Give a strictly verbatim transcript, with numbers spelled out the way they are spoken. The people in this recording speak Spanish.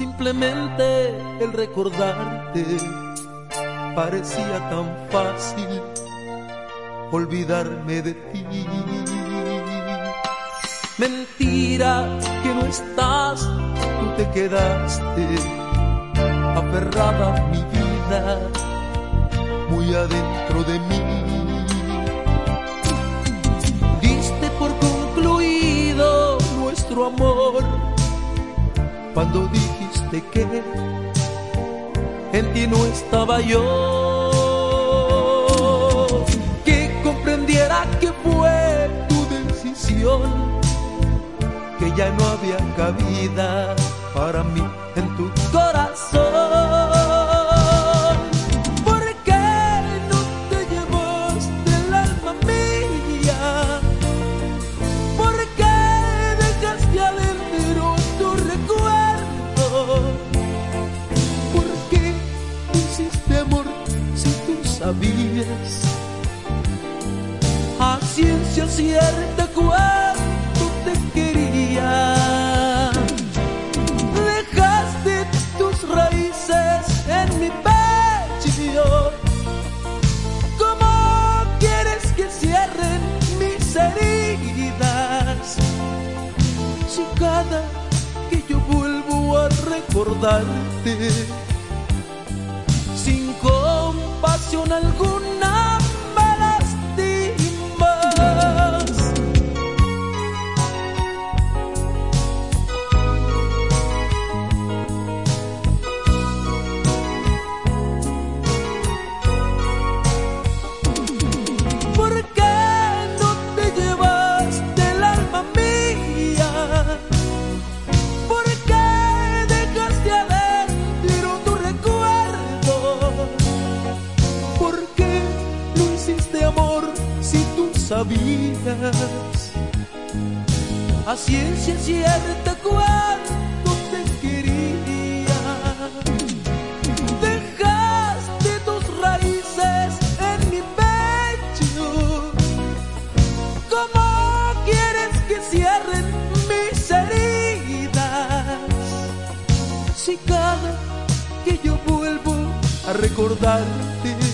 Simplemente el recordarte parecía tan fácil olvidarme de ti. Mentira que no estás, tú te quedaste aferrada a mi vida, muy adentro de mí. Diste por concluido nuestro amor cuando dijiste que en ti no estaba yo, que comprendiera que fue tu decisión, que ya no había cabida para mí en tu corazón. ¿Por qué no te llevaste el alma mía? ¿Por qué dejaste adentro tu recuerdo? ¿Por qué no hiciste amor si tú sabías a ciencia cierta cuánto te quería? Dejaste tus raíces en mi pecho. ¿Cómo quieres que cierren mis heridas? Si cada que yo vuelvo a recordarte, sin compasión alguna me lastimas. ¿Por qué no te llevaste el alma mía? ¿Por qué dejaste adentro tu recuerdo? ¿Por qué no hiciste amor si tú sabías a ciencia cierta cuánto te quería? Dejaste tus raíces en mi pecho. ¿Cómo quieres que cierren mis heridas? Si cada que yo vuelvo a recordarte,